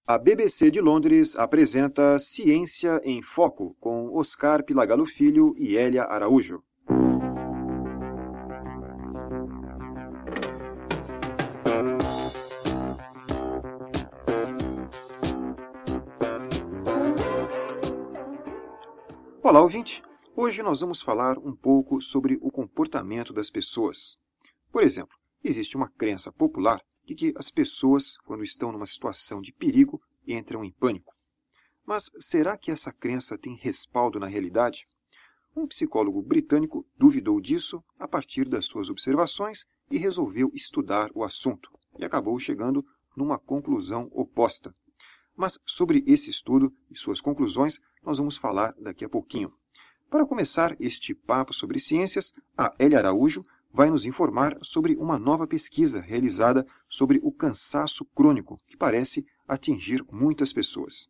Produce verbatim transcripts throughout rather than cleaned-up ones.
A B B C de Londres apresenta Ciência em Foco, com Oscar Pilagalo Filho e Hélia Araújo. Olá, ouvinte! Hoje nós vamos falar um pouco sobre o comportamento das pessoas. Por exemplo, existe uma crença popular de que as pessoas, quando estão numa situação de perigo, entram em pânico. Mas será que essa crença tem respaldo na realidade? Um psicólogo britânico duvidou disso a partir das suas observações e resolveu estudar o assunto, e acabou chegando numa conclusão oposta. Mas sobre esse estudo e suas conclusões nós vamos falar daqui a pouquinho. Para começar este papo sobre ciências, a Hélia Araújo vai nos informar sobre uma nova pesquisa realizada sobre o cansaço crônico, que parece atingir muitas pessoas.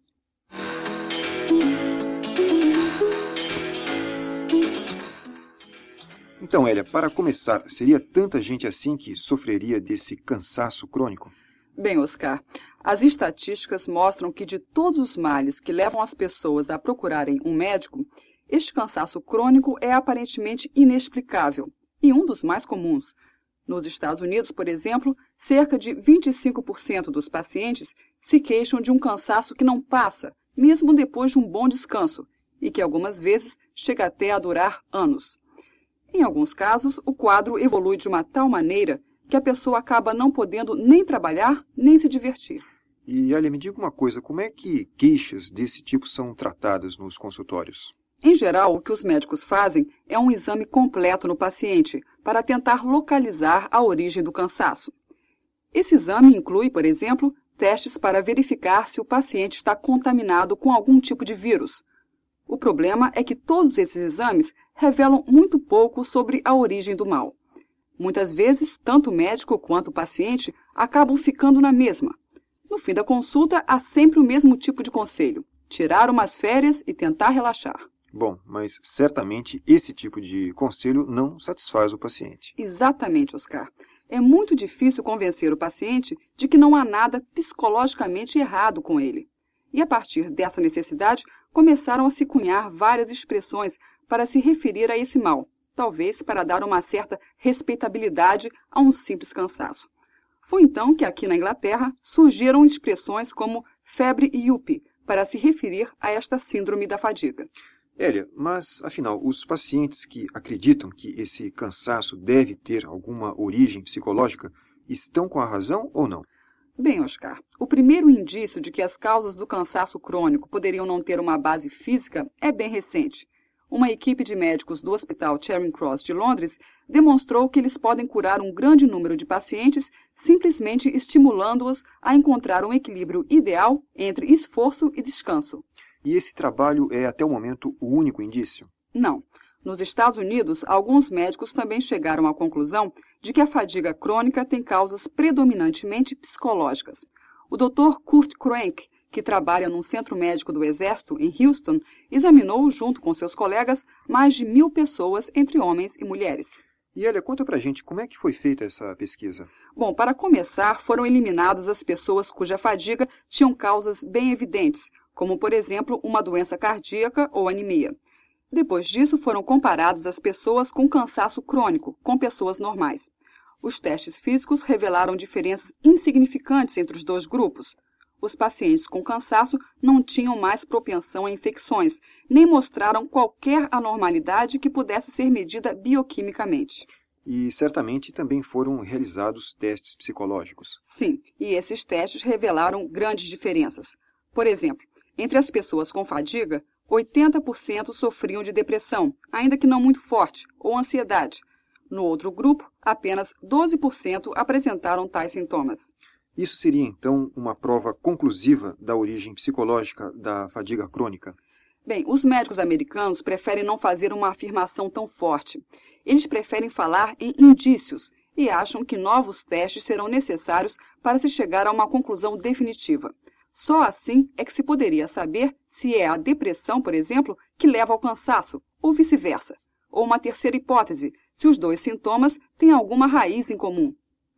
Então, Hélia, para começar, seria tanta gente assim que sofreria desse cansaço crônico? Bem, Oscar, as estatísticas mostram que de todos os males que levam as pessoas a procurarem um médico, este cansaço crônico é aparentemente inexplicável e um dos mais comuns. Nos Estados Unidos, por exemplo, cerca de vinte e cinco por cento dos pacientes se queixam de um cansaço que não passa, mesmo depois de um bom descanso, e que algumas vezes chega até a durar anos. Em alguns casos, o quadro evolui de uma tal maneira que a pessoa acaba não podendo nem trabalhar, nem se divertir. E, Hélia, me diga uma coisa, como é que queixas desse tipo são tratadas nos consultórios? Em geral, o que os médicos fazem é um exame completo no paciente para tentar localizar a origem do cansaço. Esse exame inclui, por exemplo, testes para verificar se o paciente está contaminado com algum tipo de vírus. O problema é que todos esses exames revelam muito pouco sobre a origem do mal. Muitas vezes, tanto o médico quanto o paciente acabam ficando na mesma. No fim da consulta, há sempre o mesmo tipo de conselho: tirar umas férias e tentar relaxar. Bom, mas certamente esse tipo de conselho não satisfaz o paciente. Exatamente, Oscar. É muito difícil convencer o paciente de que não há nada psicologicamente errado com ele. E a partir dessa necessidade, começaram a se cunhar várias expressões para se referir a esse mal, talvez para dar uma certa respeitabilidade a um simples cansaço. Foi então que aqui na Inglaterra surgiram expressões como febre yuppie para se referir a esta síndrome da fadiga. Hélia, mas afinal, os pacientes que acreditam que esse cansaço deve ter alguma origem psicológica estão com a razão ou não? Bem, Oscar, o primeiro indício de que as causas do cansaço crônico poderiam não ter uma base física é bem recente. Uma equipe de médicos do Hospital Charing Cross de Londres demonstrou que eles podem curar um grande número de pacientes simplesmente estimulando-os a encontrar um equilíbrio ideal entre esforço e descanso. E esse trabalho é até o momento o único indício? Não. Nos Estados Unidos, alguns médicos também chegaram à conclusão de que a fadiga crônica tem causas predominantemente psicológicas. O doutor Kurt Krank, que trabalha num centro médico do Exército, em Houston, examinou, junto com seus colegas, mais de mil pessoas, entre homens e mulheres. E, Hélia, conta pra gente como é que foi feita essa pesquisa. Bom, para começar, foram eliminadas as pessoas cuja fadiga tinham causas bem evidentes, como, por exemplo, uma doença cardíaca ou anemia. Depois disso, foram comparadas as pessoas com cansaço crônico com pessoas normais. Os testes físicos revelaram diferenças insignificantes entre os dois grupos. Os pacientes com cansaço não tinham mais propensão a infecções, nem mostraram qualquer anormalidade que pudesse ser medida bioquimicamente. E certamente também foram realizados testes psicológicos. Sim, e esses testes revelaram grandes diferenças. Por exemplo, entre as pessoas com fadiga, oitenta por cento sofriam de depressão, ainda que não muito forte, ou ansiedade. No outro grupo, apenas doze por cento apresentaram tais sintomas. Isso seria, então, uma prova conclusiva da origem psicológica da fadiga crônica? Bem, os médicos americanos preferem não fazer uma afirmação tão forte. Eles preferem falar em indícios e acham que novos testes serão necessários para se chegar a uma conclusão definitiva. Só assim é que se poderia saber se é a depressão, por exemplo, que leva ao cansaço, ou vice-versa. Ou uma terceira hipótese, se os dois sintomas têm alguma raiz em comum.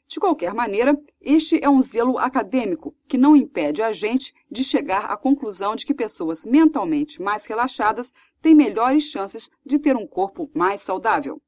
De qualquer maneira, este é um zelo acadêmico que não impede a gente de chegar à conclusão de que pessoas mentalmente mais relaxadas têm melhores chances de ter um corpo mais saudável.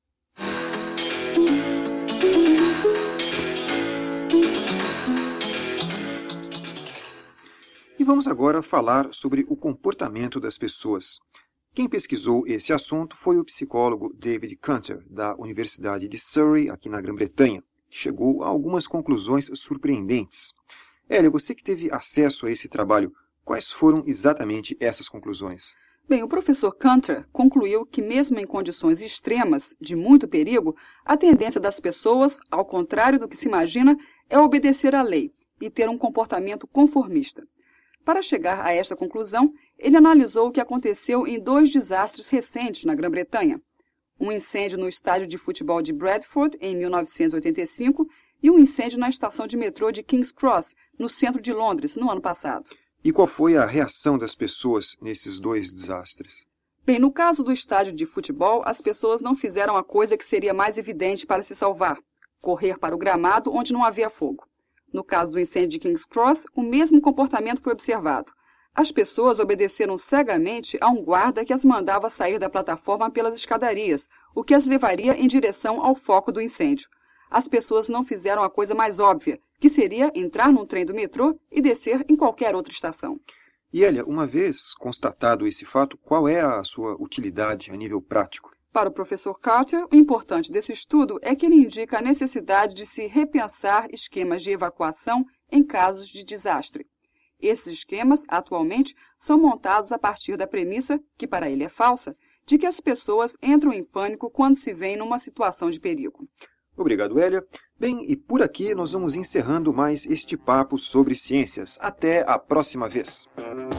E vamos agora falar sobre o comportamento das pessoas. Quem pesquisou esse assunto foi o psicólogo David Cantor, da Universidade de Surrey, aqui na Grã-Bretanha, que chegou a algumas conclusões surpreendentes. Hélia, você que teve acesso a esse trabalho, quais foram exatamente essas conclusões? Bem, o professor Cantor concluiu que mesmo em condições extremas, de muito perigo, a tendência das pessoas, ao contrário do que se imagina, é obedecer à lei e ter um comportamento conformista. Para chegar a esta conclusão, ele analisou o que aconteceu em dois desastres recentes na Grã-Bretanha. Um incêndio no estádio de futebol de Bradford, em mil novecentos e oitenta e cinco, e um incêndio na estação de metrô de King's Cross, no centro de Londres, no ano passado. E qual foi a reação das pessoas nesses dois desastres? Bem, no caso do estádio de futebol, as pessoas não fizeram a coisa que seria mais evidente para se salvar: correr para o gramado onde não havia fogo. No caso do incêndio de King's Cross, o mesmo comportamento foi observado. As pessoas obedeceram cegamente a um guarda que as mandava sair da plataforma pelas escadarias, o que as levaria em direção ao foco do incêndio. As pessoas não fizeram a coisa mais óbvia, que seria entrar num trem do metrô e descer em qualquer outra estação. E, Hélia, uma vez constatado esse fato, qual é a sua utilidade a nível prático? Para o professor Carter, o importante desse estudo é que ele indica a necessidade de se repensar esquemas de evacuação em casos de desastre. Esses esquemas, atualmente, são montados a partir da premissa, que para ele é falsa, de que as pessoas entram em pânico quando se veem numa situação de perigo. Obrigado, Hélia. Bem, e por aqui nós vamos encerrando mais este papo sobre ciências. Até a próxima vez.